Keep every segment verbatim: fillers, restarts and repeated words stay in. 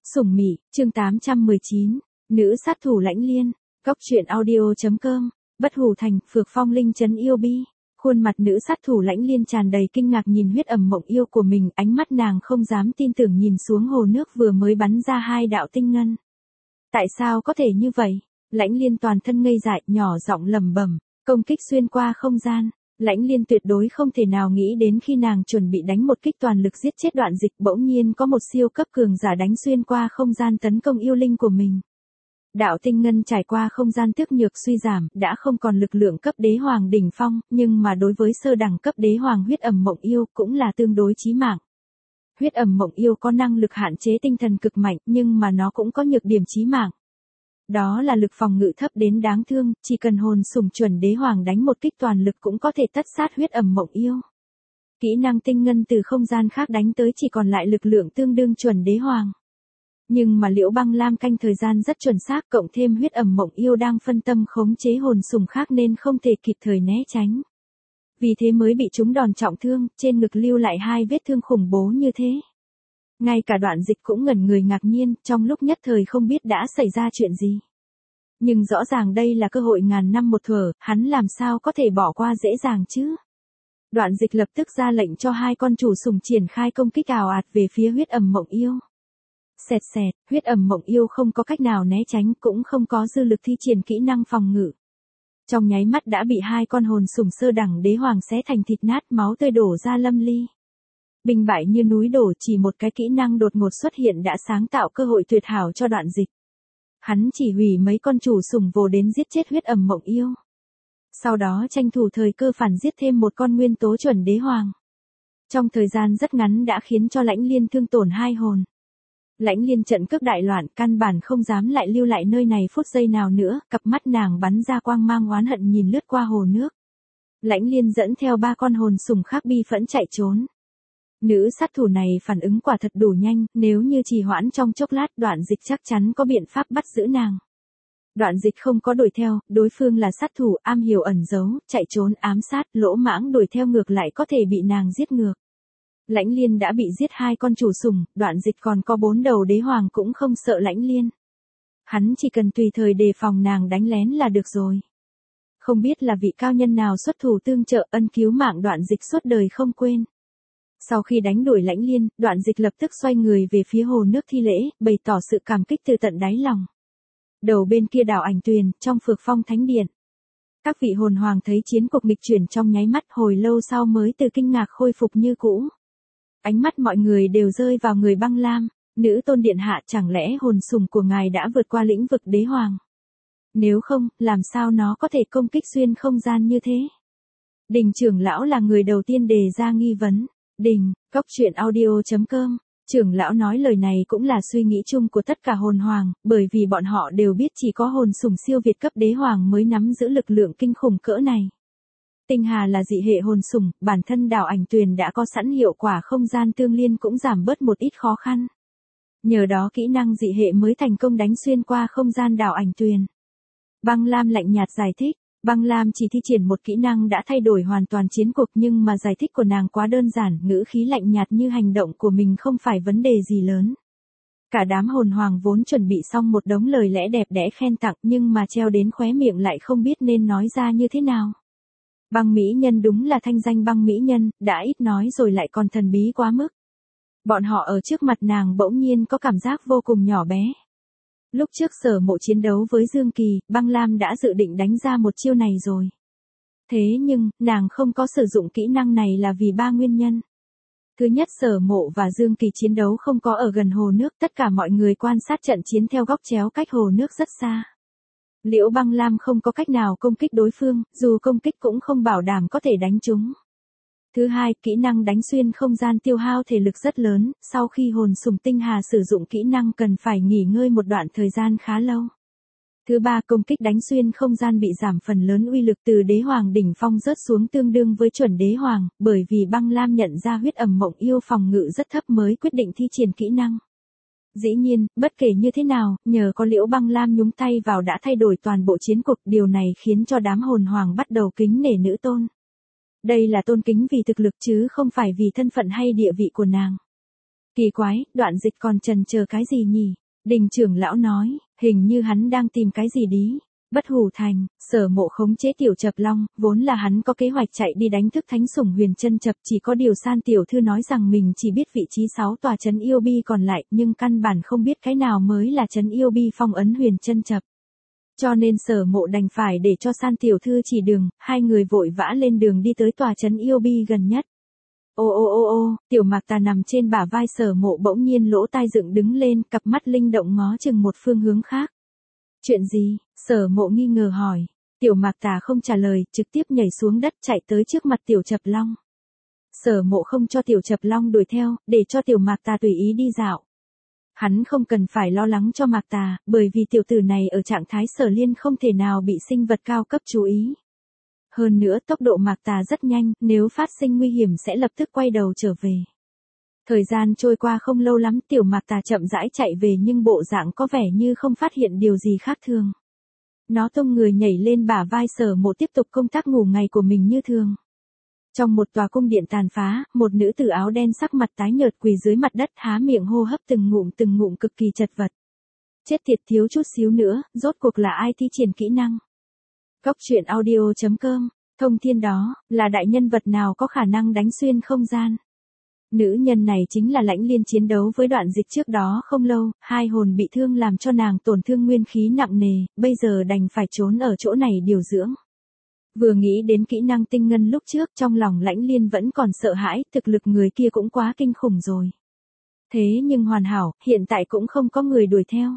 Sủng Mị, chương tám trăm mười chín, nữ sát thủ Lãnh Liên, góc truyện audio chấm com, Bất Hủ Thành, Phược Phong Linh trấn yêu bi. Khuôn mặt nữ sát thủ Lãnh Liên tràn đầy kinh ngạc nhìn huyết ẩm mộng yêu của mình, ánh mắt nàng không dám tin tưởng nhìn xuống hồ nước vừa mới bắn ra hai đạo tinh ngân. Tại sao có thể như vậy? Lãnh Liên toàn thân ngây dại, nhỏ giọng lẩm bẩm, công kích xuyên qua không gian. Lãnh Liên tuyệt đối không thể nào nghĩ đến khi nàng chuẩn bị đánh một kích toàn lực giết chết Đoạn Dịch, bỗng nhiên có một siêu cấp cường giả đánh xuyên qua không gian tấn công yêu linh của mình. Đạo tinh ngân trải qua không gian tước nhược suy giảm, đã không còn lực lượng cấp đế hoàng đỉnh phong, nhưng mà đối với sơ đẳng cấp đế hoàng huyết ẩm mộng yêu cũng là tương đối chí mạng. Huyết ẩm mộng yêu có năng lực hạn chế tinh thần cực mạnh, nhưng mà nó cũng có nhược điểm chí mạng. Đó là lực phòng ngự thấp đến đáng thương, chỉ cần hồn sủng chuẩn đế hoàng đánh một kích toàn lực cũng có thể tất sát huyết ẩm mộng yêu. Kỹ năng tinh ngân từ không gian khác đánh tới chỉ còn lại lực lượng tương đương chuẩn đế hoàng. Nhưng mà Liễu Băng Lam canh thời gian rất chuẩn xác, cộng thêm huyết ẩm mộng yêu đang phân tâm khống chế hồn sủng khác nên không thể kịp thời né tránh. Vì thế mới bị chúng đòn trọng thương, trên ngực lưu lại hai vết thương khủng bố như thế. Ngay cả Đoạn Dịch cũng ngẩn người ngạc nhiên, trong lúc nhất thời không biết đã xảy ra chuyện gì. Nhưng rõ ràng đây là cơ hội ngàn năm một thuở, hắn làm sao có thể bỏ qua dễ dàng chứ? Đoạn Dịch lập tức ra lệnh cho hai con chủ sủng triển khai công kích ào ạt về phía huyết ẩm mộng yêu. Xẹt xẹt, huyết ẩm mộng yêu không có cách nào né tránh, cũng không có dư lực thi triển kỹ năng phòng ngự. Trong nháy mắt đã bị hai con hồn sủng sơ đẳng đế hoàng xé thành thịt nát, máu tươi đổ ra lâm ly. Binh bại như núi đổ, chỉ một cái kỹ năng đột ngột xuất hiện đã sáng tạo cơ hội tuyệt hảo cho Đoạn Dịch. Hắn chỉ hủy mấy con chủ sủng vồ đến giết chết huyết ẩm mộng yêu. Sau đó tranh thủ thời cơ phản giết thêm một con nguyên tố chuẩn đế hoàng. Trong thời gian rất ngắn đã khiến cho Lãnh Liên thương tổn hai hồn. Lãnh Liên trận cước đại loạn, căn bản không dám lại lưu lại nơi này phút giây nào nữa, cặp mắt nàng bắn ra quang mang oán hận nhìn lướt qua hồ nước. Lãnh Liên dẫn theo ba con hồn sủng khác bi phẫn chạy trốn. Nữ sát thủ này phản ứng quả thật đủ nhanh, nếu như trì hoãn trong chốc lát Đoạn Dịch chắc chắn có biện pháp bắt giữ nàng. Đoạn Dịch không có đuổi theo, đối phương là sát thủ am hiểu ẩn giấu, chạy trốn ám sát, lỗ mãng đuổi theo ngược lại có thể bị nàng giết ngược. Lãnh Liên đã bị giết hai con chủ sủng, Đoạn Dịch còn có bốn đầu đế hoàng cũng không sợ Lãnh Liên. Hắn chỉ cần tùy thời đề phòng nàng đánh lén là được rồi. Không biết là vị cao nhân nào xuất thủ tương trợ, ân cứu mạng Đoạn Dịch suốt đời không quên. Sau khi đánh đuổi Lãnh Liên, Đoạn Dịch lập tức xoay người về phía hồ nước thi lễ, bày tỏ sự cảm kích từ tận đáy lòng. Đầu bên kia đảo Ảnh Tuyền, trong Phược Phong Thánh Điện. Các vị hồn hoàng thấy chiến cuộc nghịch chuyển trong nháy mắt, hồi lâu sau mới từ kinh ngạc khôi phục như cũ. Ánh mắt mọi người đều rơi vào người Băng Lam, nữ tôn điện hạ, chẳng lẽ hồn sủng của ngài đã vượt qua lĩnh vực đế hoàng? Nếu không, làm sao nó có thể công kích xuyên không gian như thế? Đình trưởng lão là người đầu tiên đề ra nghi vấn. Đình, góc truyện audio chấm com, trưởng lão nói lời này cũng là suy nghĩ chung của tất cả hồn hoàng, bởi vì bọn họ đều biết chỉ có hồn sủng siêu việt cấp đế hoàng mới nắm giữ lực lượng kinh khủng cỡ này. Tinh Hà là dị hệ hồn sủng, bản thân đảo Ảnh Tuyền đã có sẵn hiệu quả không gian tương liên cũng giảm bớt một ít khó khăn. Nhờ đó kỹ năng dị hệ mới thành công đánh xuyên qua không gian đảo Ảnh Tuyền. Băng Lam lạnh nhạt giải thích. Băng Lam chỉ thi triển một kỹ năng đã thay đổi hoàn toàn chiến cuộc, nhưng mà giải thích của nàng quá đơn giản, ngữ khí lạnh nhạt như hành động của mình không phải vấn đề gì lớn. Cả đám hồn hoàng vốn chuẩn bị xong một đống lời lẽ đẹp đẽ khen tặng, nhưng mà treo đến khóe miệng lại không biết nên nói ra như thế nào. Băng mỹ nhân đúng là thanh danh băng mỹ nhân, đã ít nói rồi lại còn thần bí quá mức. Bọn họ ở trước mặt nàng bỗng nhiên có cảm giác vô cùng nhỏ bé. Lúc trước Sở Mộ chiến đấu với Dương Kỳ, Băng Lam đã dự định đánh ra một chiêu này rồi. Thế nhưng, nàng không có sử dụng kỹ năng này là vì ba nguyên nhân. Thứ nhất, Sở Mộ và Dương Kỳ chiến đấu không có ở gần hồ nước, tất cả mọi người quan sát trận chiến theo góc chéo cách hồ nước rất xa. Liễu Băng Lam không có cách nào công kích đối phương, dù công kích cũng không bảo đảm có thể đánh trúng. Thứ hai, kỹ năng đánh xuyên không gian tiêu hao thể lực rất lớn, sau khi hồn sủng Tinh Hà sử dụng kỹ năng cần phải nghỉ ngơi một đoạn thời gian khá lâu. Thứ ba, công kích đánh xuyên không gian bị giảm phần lớn uy lực từ đế hoàng đỉnh phong rớt xuống tương đương với chuẩn đế hoàng, bởi vì Băng Lam nhận ra huyết ẩm mộng yêu phòng ngự rất thấp mới quyết định thi triển kỹ năng. Dĩ nhiên, bất kể như thế nào, nhờ có Liễu Băng Lam nhúng tay vào đã thay đổi toàn bộ chiến cuộc, điều này khiến cho đám hồn hoàng bắt đầu kính nể nữ tôn. Đây là tôn kính vì thực lực chứ không phải vì thân phận hay địa vị của nàng. Kỳ quái, Đoạn Dịch còn chần chờ cái gì nhỉ? Đình trưởng lão nói, hình như hắn đang tìm cái gì đi. Bất Hủ Thành, Sở Mộ khống chế Tiểu Chập Long, vốn là hắn có kế hoạch chạy đi đánh thức Thánh Sủng Huyền Chân Chập, chỉ có điều San tiểu thư nói rằng mình chỉ biết vị trí sáu tòa trấn yêu bi còn lại, nhưng căn bản không biết cái nào mới là trấn yêu bi phong ấn Huyền Chân Chập. Cho nên Sở Mộ đành phải để cho San tiểu thư chỉ đường, hai người vội vã lên đường đi tới tòa trấn yêu bi gần nhất. Ô ô ô ô, Tiểu Mạc Tà nằm trên bả vai Sở Mộ bỗng nhiên lỗ tai dựng đứng lên, cặp mắt linh động ngó chừng một phương hướng khác. Chuyện gì? Sở Mộ nghi ngờ hỏi. Tiểu Mạc Tà không trả lời, trực tiếp nhảy xuống đất chạy tới trước mặt Tiểu Chập Long. Sở Mộ không cho Tiểu Chập Long đuổi theo, để cho Tiểu Mạc Tà tùy ý đi dạo. Hắn không cần phải lo lắng cho Mạc Tà, bởi vì tiểu tử này ở trạng thái sở liên không thể nào bị sinh vật cao cấp chú ý. Hơn nữa tốc độ Mạc Tà rất nhanh, nếu phát sinh nguy hiểm sẽ lập tức quay đầu trở về. Thời gian trôi qua không lâu lắm, Tiểu Mạc Tà chậm rãi chạy về nhưng bộ dạng có vẻ như không phát hiện điều gì khác thường. Nó tung người nhảy lên bả vai Sở Mộ tiếp tục công tác ngủ ngày của mình như thường. Trong một tòa cung điện tàn phá, một nữ tử áo đen sắc mặt tái nhợt quỳ dưới mặt đất há miệng hô hấp từng ngụm từng ngụm cực kỳ chật vật. Chết tiệt, thiếu chút xíu nữa, rốt cuộc là ai thi triển kỹ năng? Cốc truyện audio chấm com, thông thiên đó, là đại nhân vật nào có khả năng đánh xuyên không gian? Nữ nhân này chính là Lãnh Liên chiến đấu với Đoạn Dịch trước đó không lâu, hai hồn bị thương làm cho nàng tổn thương nguyên khí nặng nề, bây giờ đành phải trốn ở chỗ này điều dưỡng. Vừa nghĩ đến kỹ năng tinh ngân lúc trước trong lòng Lãnh Liên vẫn còn sợ hãi, thực lực người kia cũng quá kinh khủng rồi. Thế nhưng hoàn hảo, hiện tại cũng không có người đuổi theo.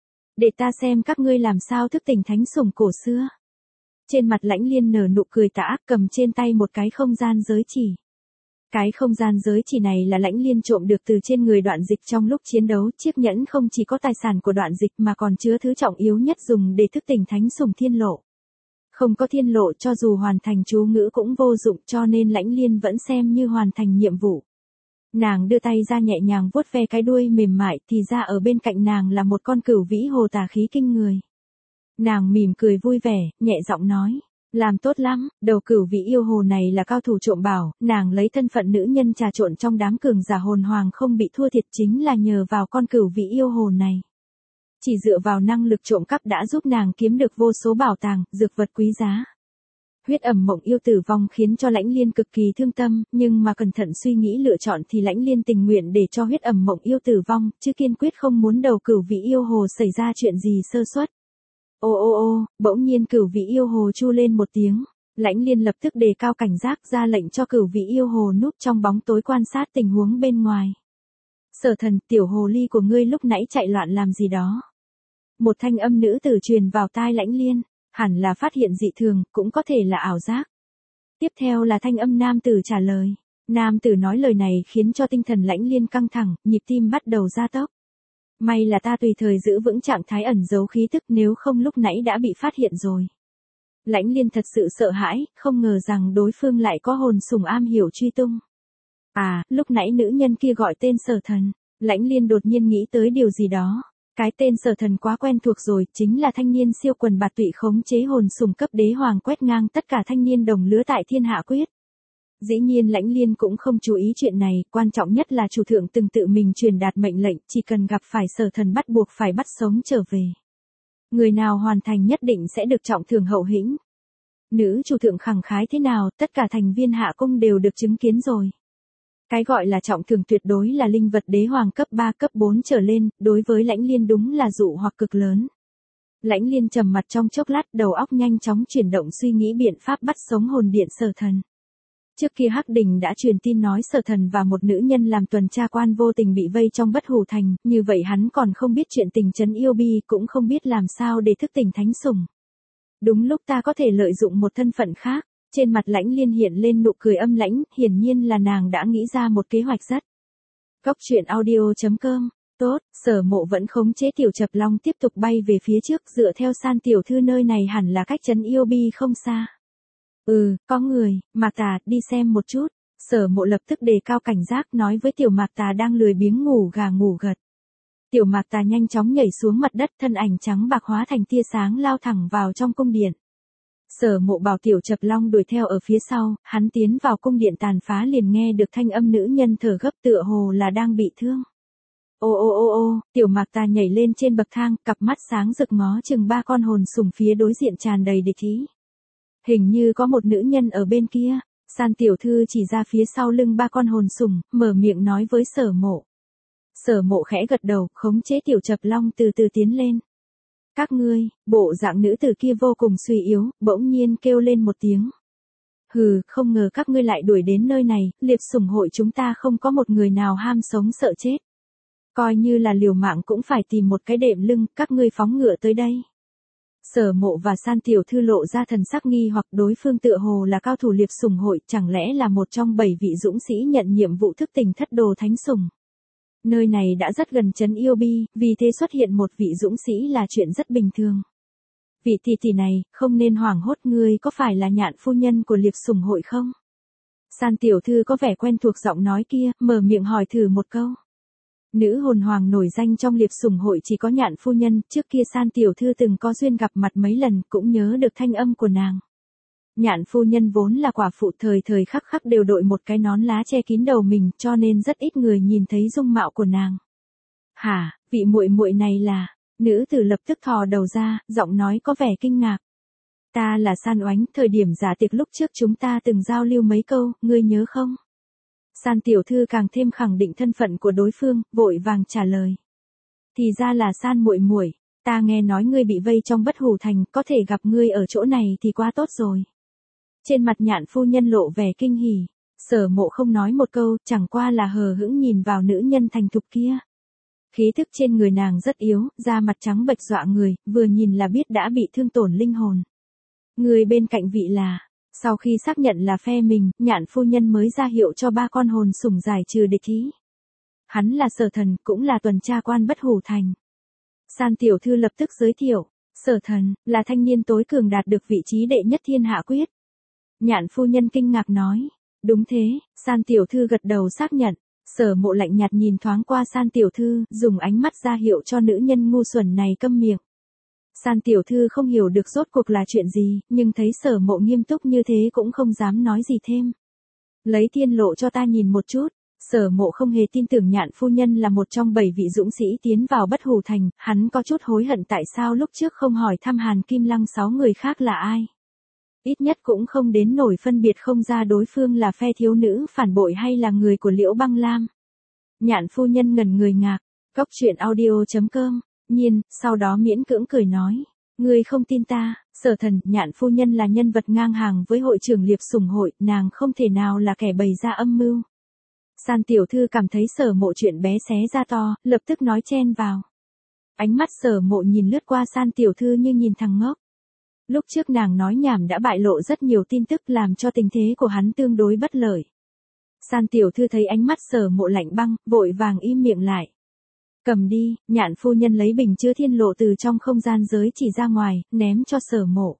Để ta xem các ngươi làm sao thức tỉnh thánh sủng cổ xưa. Trên mặt Lãnh Liên nở nụ cười tà ác cầm trên tay một cái không gian giới chỉ. Cái không gian giới chỉ này là Lãnh Liên trộm được từ trên người Đoạn Dịch trong lúc chiến đấu, chiếc nhẫn không chỉ có tài sản của Đoạn Dịch mà còn chứa thứ trọng yếu nhất dùng để thức tỉnh thánh sủng thiên lộ. Không có thiên lộ cho dù hoàn thành chú ngữ cũng vô dụng cho nên Lãnh Liên vẫn xem như hoàn thành nhiệm vụ. Nàng đưa tay ra nhẹ nhàng vuốt ve cái đuôi mềm mại thì ra ở bên cạnh nàng là một con cửu vĩ hồ tà khí kinh người. Nàng mỉm cười vui vẻ, nhẹ giọng nói. Làm tốt lắm, đầu cửu vĩ yêu hồ này là cao thủ trộm bảo, nàng lấy thân phận nữ nhân trà trộn trong đám cường giả hồn hoàng không bị thua thiệt chính là nhờ vào con cửu vĩ yêu hồ này. Chỉ dựa vào năng lực trộm cắp đã giúp nàng kiếm được vô số bảo tàng, dược vật quý giá. Huyết ẩm mộng yêu tử vong khiến cho Lãnh Liên cực kỳ thương tâm, nhưng mà cẩn thận suy nghĩ lựa chọn thì Lãnh Liên tình nguyện để cho huyết ẩm mộng yêu tử vong, chứ kiên quyết không muốn đầu cửu vĩ yêu hồ xảy ra chuyện gì sơ suất. Ô ô ô, bỗng nhiên cửu vĩ yêu hồ chu lên một tiếng, Lãnh Liên lập tức đề cao cảnh giác ra lệnh cho cửu vĩ yêu hồ núp trong bóng tối quan sát tình huống bên ngoài. Sở Thần, tiểu hồ ly của ngươi lúc nãy chạy loạn làm gì đó? Một thanh âm nữ tử truyền vào tai Lãnh Liên, hẳn là phát hiện dị thường, cũng có thể là ảo giác. Tiếp theo là thanh âm nam tử trả lời. Nam tử nói lời này khiến cho tinh thần Lãnh Liên căng thẳng, nhịp tim bắt đầu gia tốc. May là ta tùy thời giữ vững trạng thái ẩn giấu khí tức, nếu không lúc nãy đã bị phát hiện rồi. Lãnh Liên thật sự sợ hãi, không ngờ rằng đối phương lại có hồn sủng am hiểu truy tung. À, lúc nãy nữ nhân kia gọi tên Sở Thần. Lãnh Liên đột nhiên nghĩ tới điều gì đó. Cái tên Sở Thần quá quen thuộc rồi, chính là thanh niên siêu quần bạt tụy khống chế hồn sủng cấp đế hoàng quét ngang tất cả thanh niên đồng lứa tại Thiên Hạ Quyết. Dĩ nhiên Lãnh Liên cũng không chú ý chuyện này, quan trọng nhất là chủ thượng từng tự mình truyền đạt mệnh lệnh, chỉ cần gặp phải Sở Thần bắt buộc phải bắt sống trở về. Người nào hoàn thành nhất định sẽ được trọng thưởng hậu hĩnh. Nữ chủ thượng khẳng khái thế nào, tất cả thành viên hạ cung đều được chứng kiến rồi. Cái gọi là trọng thưởng tuyệt đối là linh vật đế hoàng cấp ba cấp bốn trở lên, đối với Lãnh Liên đúng là dụ hoặc cực lớn. Lãnh Liên trầm mặt trong chốc lát, đầu óc nhanh chóng chuyển động suy nghĩ biện pháp bắt sống hồn điện Sở Thần. Trước kia Hắc Đình đã truyền tin nói Sở Thần và một nữ nhân làm tuần tra quan vô tình bị vây trong Bất Hủ Thành, như vậy hắn còn không biết chuyện tình trấn yêu bi, cũng không biết làm sao để thức tỉnh thánh sủng. Đúng lúc ta có thể lợi dụng một thân phận khác. Trên mặt Lãnh Liên hiện lên nụ cười âm lãnh, hiển nhiên là nàng đã nghĩ ra một kế hoạch rất. Cốc truyện audio chấm com, tốt, Sở Mộ vẫn khống chế Tiểu Chập Long tiếp tục bay về phía trước, dựa theo San tiểu thư nơi này hẳn là cách trấn yêu bi không xa. Ừ, có người, Mạc Tà, đi xem một chút. Sở Mộ lập tức đề cao cảnh giác nói với Tiểu Mạc Tà đang lười biếng ngủ gà ngủ gật. Tiểu Mạc Tà nhanh chóng nhảy xuống mặt đất, thân ảnh trắng bạc hóa thành tia sáng lao thẳng vào trong cung điện. Sở Mộ bảo Tiểu Chập Long đuổi theo ở phía sau, hắn tiến vào cung điện tàn phá liền nghe được thanh âm nữ nhân thở gấp tựa hồ là đang bị thương. Ô ô ô ô, Tiểu Mạc Ta nhảy lên trên bậc thang, cặp mắt sáng rực ngó chừng ba con hồn sủng phía đối diện tràn đầy địch ý. Hình như có một nữ nhân ở bên kia. San tiểu thư chỉ ra phía sau lưng ba con hồn sủng, mở miệng nói với Sở Mộ. Sở Mộ khẽ gật đầu, khống chế Tiểu Chập Long từ từ tiến lên. Các ngươi, bộ dạng nữ tử kia vô cùng suy yếu, bỗng nhiên kêu lên một tiếng. Hừ, không ngờ các ngươi lại đuổi đến nơi này, liệp sủng hội chúng ta không có một người nào ham sống sợ chết. Coi như là liều mạng cũng phải tìm một cái đệm lưng, các ngươi phóng ngựa tới đây. Sở Mộ và San tiểu thư lộ ra thần sắc nghi hoặc đối phương tựa hồ là cao thủ liệp sủng hội, chẳng lẽ là một trong bảy vị dũng sĩ nhận nhiệm vụ thức tỉnh thất đồ thánh sủng. Nơi này đã rất gần trấn Yêu Bi, vì thế xuất hiện một vị dũng sĩ là chuyện rất bình thường. Vị tỷ tỷ này, không nên hoảng hốt, ngươi có phải là Nhạn phu nhân của liệp sủng hội không? San tiểu thư có vẻ quen thuộc giọng nói kia, mở miệng hỏi thử một câu. Nữ hồn hoàng nổi danh trong liệp sủng hội chỉ có Nhạn phu nhân, trước kia San tiểu thư từng có duyên gặp mặt mấy lần, cũng nhớ được thanh âm của nàng. Nhạn phu nhân vốn là quả phụ, thời thời khắc khắc đều đội một cái nón lá che kín đầu mình, cho nên rất ít người nhìn thấy dung mạo của nàng. Hả, vị muội muội này là? Nữ tử lập tức thò đầu ra, giọng nói có vẻ kinh ngạc. Ta là San Oánh, thời điểm giả tiệc lúc trước chúng ta từng giao lưu mấy câu, ngươi nhớ không? San tiểu thư càng thêm khẳng định thân phận của đối phương, vội vàng trả lời. Thì ra là San muội muội, ta nghe nói ngươi bị vây trong Bất Hủ Thành, có thể gặp ngươi ở chỗ này thì quá tốt rồi. Trên mặt Nhạn phu nhân lộ vẻ kinh hỉ, Sở Mộ không nói một câu, chẳng qua là hờ hững nhìn vào nữ nhân thành thục kia. Khí thức trên người nàng rất yếu, da mặt trắng bệch dọa người, vừa nhìn là biết đã bị thương tổn linh hồn. Người bên cạnh vị là, sau khi xác nhận là phe mình, Nhạn phu nhân mới ra hiệu cho ba con hồn sủng giải trừ địch ý. Hắn là Sở Thần, cũng là tuần tra quan Bất Hủ Thành. San tiểu thư lập tức giới thiệu, Sở Thần, là thanh niên tối cường đạt được vị trí đệ nhất thiên hạ quyết. Nhạn phu nhân kinh ngạc nói, đúng thế, San tiểu thư gật đầu xác nhận. Sở Mộ lạnh nhạt nhìn thoáng qua San tiểu thư, dùng ánh mắt ra hiệu cho nữ nhân ngu xuẩn này câm miệng. San tiểu thư không hiểu được rốt cuộc là chuyện gì, nhưng thấy Sở Mộ nghiêm túc như thế cũng không dám nói gì thêm. Lấy tiên lộ cho ta nhìn một chút. Sở Mộ không hề tin tưởng Nhạn phu nhân là một trong bảy vị dũng sĩ tiến vào Bất Hủ Thành, hắn có chút hối hận tại sao lúc trước không hỏi thăm Hàn Kim Lăng sáu người khác là ai. Ít nhất cũng không đến nổi phân biệt không ra đối phương là phe thiếu nữ phản bội hay là người của Liễu Băng Lam. Nhạn phu nhân ngẩn người ngạc, cốc truyện audio chấm com, nhiên, sau đó miễn cưỡng cười nói, ngươi không tin ta, Sở Thần, Nhạn phu nhân là nhân vật ngang hàng với hội trưởng liệp sủng hội, nàng không thể nào là kẻ bày ra âm mưu. San tiểu thư cảm thấy Sở Mộ chuyện bé xé ra to, lập tức nói chen vào. Ánh mắt Sở Mộ nhìn lướt qua San tiểu thư như nhìn thằng ngốc. Lúc trước nàng nói nhảm đã bại lộ rất nhiều tin tức làm cho tình thế của hắn tương đối bất lợi. San tiểu thư thấy ánh mắt Sở Mộ lạnh băng, vội vàng im miệng lại. Cầm đi, Nhạn phu nhân lấy bình chứa thiên lộ từ trong không gian giới chỉ ra ngoài, ném cho Sở Mộ.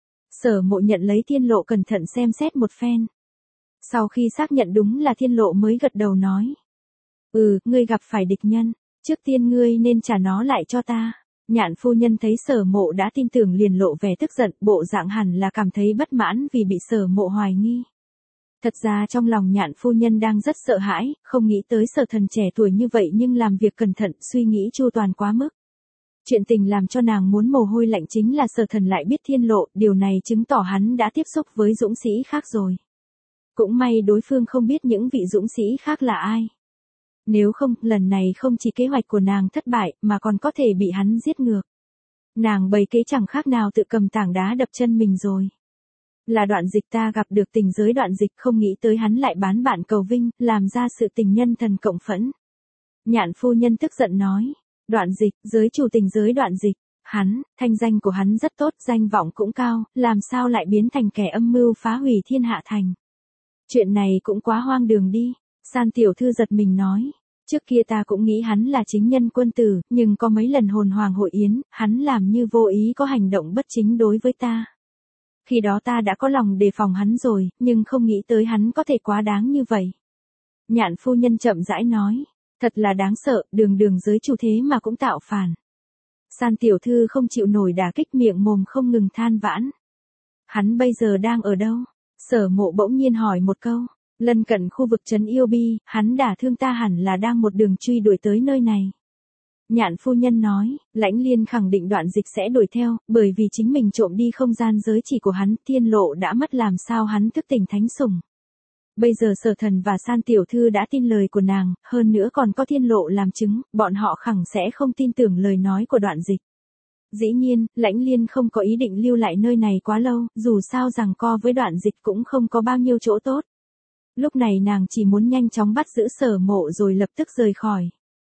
Sở Mộ nhận lấy thiên lộ cẩn thận xem xét một phen. Sau khi xác nhận đúng là thiên lộ mới gật đầu nói. Ừ, ngươi gặp phải địch nhân, trước tiên ngươi nên trả nó lại cho ta. Nhạn phu nhân thấy Sở Mộ đã tin tưởng liền lộ vẻ tức giận, bộ dạng hẳn là cảm thấy bất mãn vì bị Sở Mộ hoài nghi. Thật ra trong lòng Nhạn phu nhân đang rất sợ hãi, không nghĩ tới Sở Thần trẻ tuổi như vậy nhưng làm việc cẩn thận, suy nghĩ chu toàn quá mức. Chuyện tình làm cho nàng muốn mồ hôi lạnh chính là Sở Thần lại biết thiên lộ, điều này chứng tỏ hắn đã tiếp xúc với dũng sĩ khác rồi. Cũng may đối phương không biết những vị dũng sĩ khác là ai. Nếu không, lần này không chỉ kế hoạch của nàng thất bại, mà còn có thể bị hắn giết ngược. Nàng bày kế chẳng khác nào tự cầm tảng đá đập chân mình rồi. Là Đoạn Dịch, ta gặp được tình giới Đoạn Dịch, không nghĩ tới hắn lại bán bạn cầu vinh, làm ra sự tình nhân thần cộng phẫn. Nhạn phu nhân tức giận nói, Đoạn Dịch, giới chủ tình giới Đoạn Dịch, hắn, thanh danh của hắn rất tốt, danh vọng cũng cao, làm sao lại biến thành kẻ âm mưu phá hủy thiên hạ thành. Chuyện này cũng quá hoang đường đi. San tiểu thư giật mình nói, trước kia ta cũng nghĩ hắn là chính nhân quân tử, nhưng có mấy lần hồn hoàng hội yến, hắn làm như vô ý có hành động bất chính đối với ta. Khi đó ta đã có lòng đề phòng hắn rồi, nhưng không nghĩ tới hắn có thể quá đáng như vậy. Nhạn phu nhân chậm rãi nói, thật là đáng sợ, đường đường giới chủ thế mà cũng tạo phản. San tiểu thư không chịu nổi đả kích, miệng mồm không ngừng than vãn. Hắn bây giờ đang ở đâu? Sở Mộ bỗng nhiên hỏi một câu. Lân cận khu vực trấn Yêu Bi, hắn đả thương ta hẳn là đang một đường truy đuổi tới nơi này. Nhạn phu nhân nói, Lãnh Liên khẳng định Đoạn Dịch sẽ đuổi theo, bởi vì chính mình trộm đi không gian giới chỉ của hắn, Thiên Lộ đã mất làm sao hắn thức tỉnh thánh sủng. Bây giờ Sở Thần và San tiểu thư đã tin lời của nàng, hơn nữa còn có Thiên Lộ làm chứng, bọn họ khẳng sẽ không tin tưởng lời nói của Đoạn Dịch. Dĩ nhiên, Lãnh Liên không có ý định lưu lại nơi này quá lâu, dù sao rằng co với Đoạn Dịch cũng không có bao nhiêu chỗ tốt. Lúc này nàng chỉ muốn nhanh chóng bắt giữ Sở Mộ rồi lập tức rời khỏi.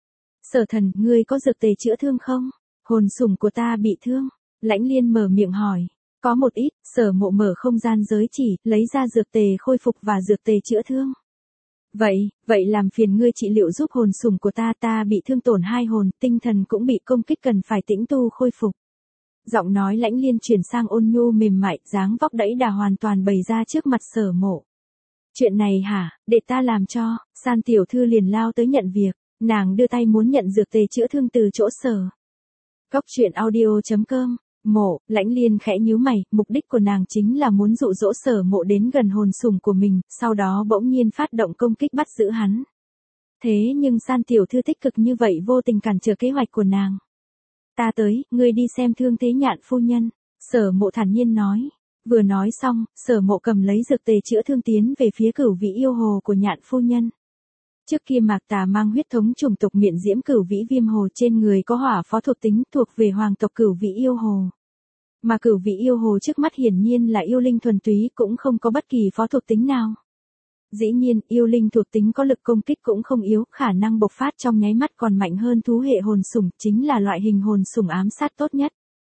Sở Thần, ngươi có dược tề chữa thương không? Hồn sủng của ta bị thương. Lãnh Liên mở miệng hỏi. Có một ít. Sở Mộ mở không gian giới chỉ, lấy ra dược tề khôi phục và dược tề chữa thương. Vậy, vậy làm phiền ngươi trị liệu giúp hồn sủng của ta, ta bị thương tổn hai hồn, tinh thần cũng bị công kích cần phải tĩnh tu khôi phục. Giọng nói Lãnh Liên chuyển sang ôn nhu mềm mại, dáng vóc đẫy đà hoàn toàn bày ra trước mặt Sở Mộ. Chuyện này hả, để ta làm cho. San tiểu thư liền lao tới nhận việc. Nàng đưa tay muốn nhận dược tề chữa thương từ chỗ Sở. Cốc truyện audio chấm com. Mộ, Lãnh Liên khẽ nhíu mày, mục đích của nàng chính là muốn dụ dỗ Sở Mộ đến gần hồn sủng của mình, sau đó bỗng nhiên phát động công kích bắt giữ hắn. Thế nhưng San tiểu thư tích cực như vậy vô tình cản trở kế hoạch của nàng. Ta tới, ngươi đi xem thương thế Nhạn phu nhân. Sở Mộ thản nhiên nói. Vừa nói xong, Sở Mộ cầm lấy dược tề chữa thương tiến về phía Cửu Vĩ yêu hồ của Nhạn phu nhân. Trước kia Mạc Tà mang huyết thống chủng tộc Miện Diễm Cửu Vĩ Viêm Hồ, trên người có hỏa phó thuộc tính thuộc về hoàng tộc Cửu Vĩ yêu hồ. Mà Cửu Vĩ yêu hồ trước mắt hiển nhiên là yêu linh thuần túy, cũng không có bất kỳ phó thuộc tính nào. Dĩ nhiên, yêu linh thuộc tính có lực công kích cũng không yếu, khả năng bộc phát trong nháy mắt còn mạnh hơn thú hệ hồn sủng, chính là loại hình hồn sủng ám sát tốt nhất.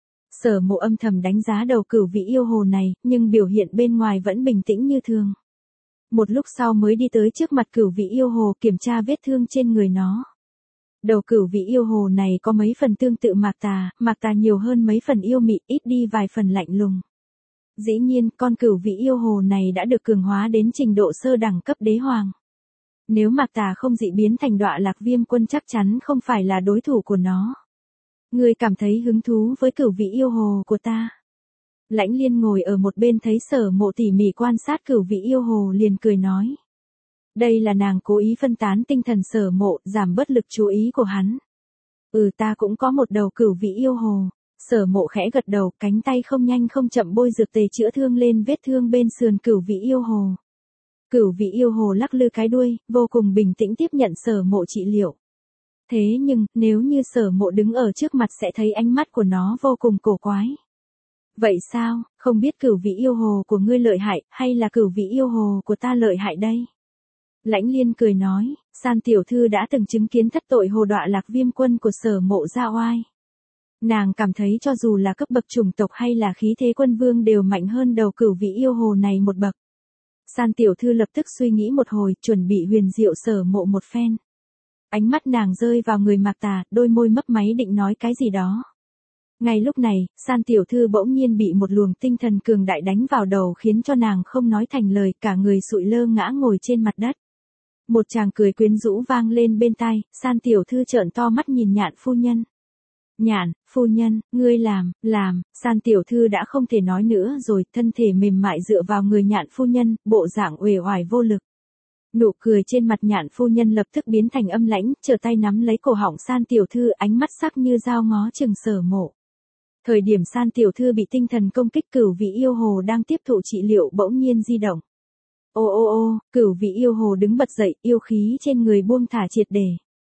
Sở Mộ âm thầm đánh giá đầu Cửu Vĩ yêu hồ này, nhưng biểu hiện bên ngoài vẫn bình tĩnh như thường. Một lúc sau mới đi tới trước mặt Cửu Vĩ yêu hồ kiểm tra vết thương trên người nó. Đầu Cửu Vĩ yêu hồ này có mấy phần tương tự Mạc Tà, Mạc Tà nhiều hơn mấy phần yêu mị, ít đi vài phần lạnh lùng. Dĩ nhiên, con Cửu Vĩ yêu hồ này đã được cường hóa đến trình độ sơ đẳng cấp đế hoàng. Nếu Mạc Tà không dị biến thành Đọa Lạc Viêm Quân chắc chắn không phải là đối thủ của nó. Ngươi cảm thấy hứng thú với Cửu Vĩ yêu hồ của ta? Lãnh Liên ngồi ở một bên thấy Sở Mộ tỉ mỉ quan sát Cửu Vĩ yêu hồ liền cười nói. Đây là nàng cố ý phân tán tinh thần Sở Mộ, giảm bớt lực chú ý của hắn. Ừ, ta cũng có một đầu Cửu Vĩ yêu hồ. Sở Mộ khẽ gật đầu, cánh tay không nhanh không chậm bôi dược tề chữa thương lên vết thương bên sườn Cửu Vĩ yêu hồ. Cửu Vĩ yêu hồ lắc lư cái đuôi, vô cùng bình tĩnh tiếp nhận Sở Mộ trị liệu. Thế nhưng, nếu như Sở Mộ đứng ở trước mặt sẽ thấy ánh mắt của nó vô cùng cổ quái. Vậy sao, không biết Cửu Vĩ yêu hồ của ngươi lợi hại, hay là Cửu Vĩ yêu hồ của ta lợi hại đây? Lãnh Liên cười nói, San tiểu thư đã từng chứng kiến thất tội hồ Đọa Lạc Viêm Quân của Sở Mộ ra oai. Nàng cảm thấy cho dù là cấp bậc chủng tộc hay là khí thế quân vương đều mạnh hơn đầu Cửu Vĩ yêu hồ này một bậc. San tiểu thư lập tức suy nghĩ một hồi, chuẩn bị huyền diệu Sở Mộ một phen. Ánh mắt nàng rơi vào người Mạc Tà, đôi môi mấp máy định nói cái gì đó. Ngay lúc này, San tiểu thư bỗng nhiên bị một luồng tinh thần cường đại đánh vào đầu khiến cho nàng không nói thành lời, cả người sụi lơ ngã ngồi trên mặt đất. Một tràng cười quyến rũ vang lên bên tai, San tiểu thư trợn to mắt nhìn Nhạn phu nhân. Nhạn, phu nhân, ngươi làm, làm, San tiểu thư đã không thể nói nữa rồi, thân thể mềm mại dựa vào người Nhạn phu nhân, bộ dạng uể oải vô lực. Nụ cười trên mặt Nhạn phu nhân lập tức biến thành âm lãnh, trở tay nắm lấy cổ họng San tiểu thư, ánh mắt sắc như dao ngó chừng Sở Mộ. Thời điểm San tiểu thư bị tinh thần công kích, Cửu Vĩ yêu hồ đang tiếp thụ trị liệu bỗng nhiên di động. Ô ô ô, Cửu Vĩ yêu hồ đứng bật dậy, yêu khí trên người buông thả triệt để.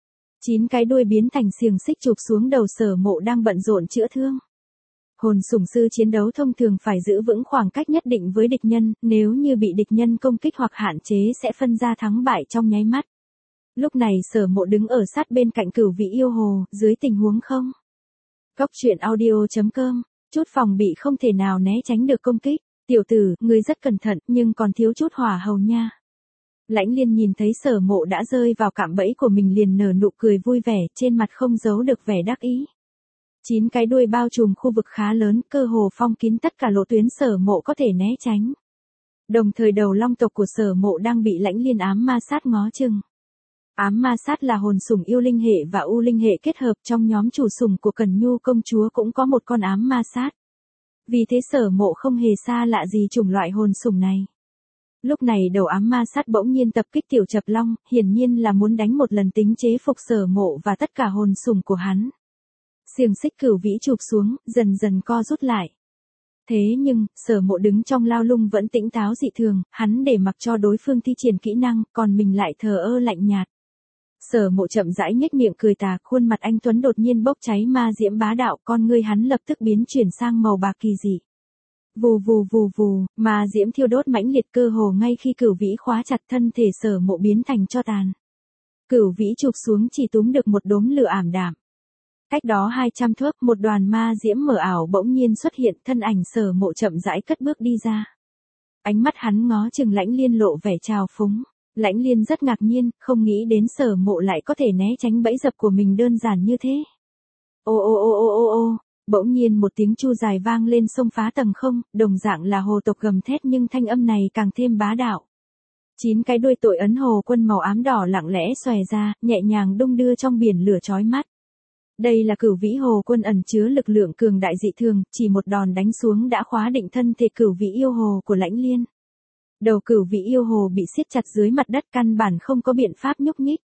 Chín cái đuôi biến thành xiềng xích chụp xuống đầu Sở Mộ đang bận rộn chữa thương. Hồn sủng sư chiến đấu thông thường phải giữ vững khoảng cách nhất định với địch nhân, nếu như bị địch nhân công kích hoặc hạn chế sẽ phân ra thắng bại trong nháy mắt. Lúc này Sở Mộ đứng ở sát bên cạnh Cửu Vĩ yêu hồ, dưới tình huống không. Cốc truyện audio chấm com, chút phòng bị không thể nào né tránh được công kích. Tiểu tử, ngươi rất cẩn thận, nhưng còn thiếu chút hỏa hầu nha. Lãnh Liên nhìn thấy Sở Mộ đã rơi vào cạm bẫy của mình liền nở nụ cười vui vẻ, trên mặt không giấu được vẻ đắc ý. Chín cái đuôi bao trùm khu vực khá lớn, cơ hồ phong kín tất cả lộ tuyến Sở Mộ có thể né tránh. Đồng thời đầu long tộc của Sở Mộ đang bị Lãnh Liên ám ma sát ngó chừng. Ám ma sát là hồn sủng yêu linh hệ và u linh hệ kết hợp, trong nhóm chủ sủng của Cẩn Nhu công chúa cũng có một con ám ma sát. Vì thế Sở Mộ không hề xa lạ gì chủng loại hồn sủng này. Lúc này đầu ám ma sát bỗng nhiên tập kích Tiểu Chập Long, hiển nhiên là muốn đánh một lần tính chế phục Sở Mộ và tất cả hồn sủng của hắn. Xiềng xích cửu vĩ chụp xuống, dần dần co rút lại. Thế nhưng, Sở Mộ đứng trong lao lung vẫn tĩnh táo dị thường, hắn để mặc cho đối phương thi triển kỹ năng, còn mình lại thờ ơ lạnh nhạt. Sở Mộ chậm rãi nhếch miệng cười tà, khuôn mặt anh tuấn đột nhiên bốc cháy ma diễm bá đạo, con ngươi hắn lập tức biến chuyển sang màu bạc kỳ dị. Vù vù vù vù, ma diễm thiêu đốt mãnh liệt, cơ hồ ngay khi cửu vĩ khóa chặt thân thể Sở Mộ biến thành tro tàn. Cửu vĩ chụp xuống chỉ túm được một đốm lửa ảm đạm. Cách đó hai trăm thước, một đoàn ma diễm mờ ảo bỗng nhiên xuất hiện, thân ảnh Sở Mộ chậm rãi cất bước đi ra. Ánh mắt hắn ngó chừng Lãnh Liên lộ vẻ trào phúng. Lãnh Liên rất ngạc nhiên, không nghĩ đến Sở Mộ lại có thể né tránh bẫy dập của mình đơn giản như thế. Ô ô ô ô ô ô, bỗng nhiên một tiếng chu dài vang lên xông phá tầng không, đồng dạng là hồ tộc gầm thét nhưng thanh âm này càng thêm bá đạo. Chín cái đuôi tội ấn hồ quân màu ám đỏ lặng lẽ xòe ra, nhẹ nhàng đung đưa trong biển lửa chói mắt. Đây là cửu vĩ hồ quân ẩn chứa lực lượng cường đại dị thường, chỉ một đòn đánh xuống đã khóa định thân thể cửu vĩ yêu hồ của Lãnh Liên. Đầu cửu vĩ yêu hồ bị siết chặt dưới mặt đất, căn bản không có biện pháp nhúc nhích.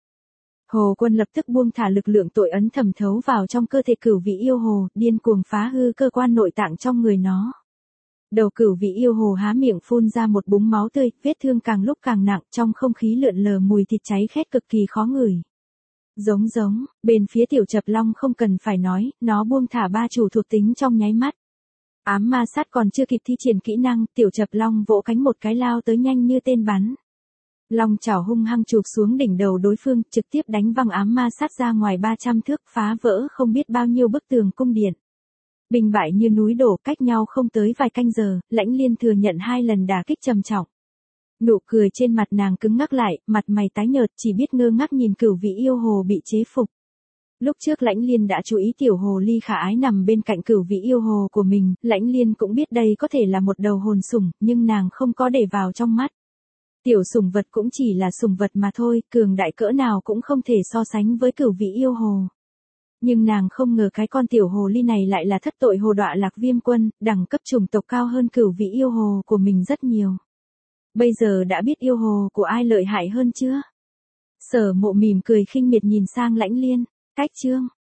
Hồ quân lập tức buông thả lực lượng tội ấn thẩm thấu vào trong cơ thể cửu vĩ yêu hồ, điên cuồng phá hư cơ quan nội tạng trong người nó. Đầu cửu vĩ yêu hồ há miệng phun ra một búng máu tươi, vết thương càng lúc càng nặng, trong không khí lượn lờ mùi thịt cháy khét cực kỳ khó ngửi. Giống giống, bên phía Tiểu Chập Long không cần phải nói, nó buông thả ba chủ thuộc tính trong nháy mắt. Ám ma sát còn chưa kịp thi triển kỹ năng, Tiểu Chập Long vỗ cánh một cái lao tới nhanh như tên bắn. Long chảo hung hăng chụp xuống đỉnh đầu đối phương, trực tiếp đánh văng ám ma sát ra ngoài ba trăm thước, phá vỡ không biết bao nhiêu bức tường cung điện. Bình bại như núi đổ, cách nhau không tới vài canh giờ, Lãnh Liên thừa nhận hai lần đả kích trầm trọng. Nụ cười trên mặt nàng cứng ngắc lại, mặt mày tái nhợt, chỉ biết ngơ ngác nhìn cửu vĩ yêu hồ bị chế phục. Lúc trước Lãnh Liên đã chú ý tiểu hồ ly khả ái nằm bên cạnh cửu vĩ yêu hồ của mình, Lãnh Liên cũng biết đây có thể là một đầu hồn sủng, nhưng nàng không có để vào trong mắt. Tiểu sủng vật cũng chỉ là sủng vật mà thôi, cường đại cỡ nào cũng không thể so sánh với cửu vĩ yêu hồ. Nhưng nàng không ngờ cái con tiểu hồ ly này lại là thất tội hồ đọa lạc viêm quân, đẳng cấp chủng tộc cao hơn cửu vĩ yêu hồ của mình rất nhiều. Bây giờ đã biết yêu hồ của ai lợi hại hơn chưa? Sở Mộ mỉm cười khinh miệt nhìn sang Lãnh Liên. Cách chương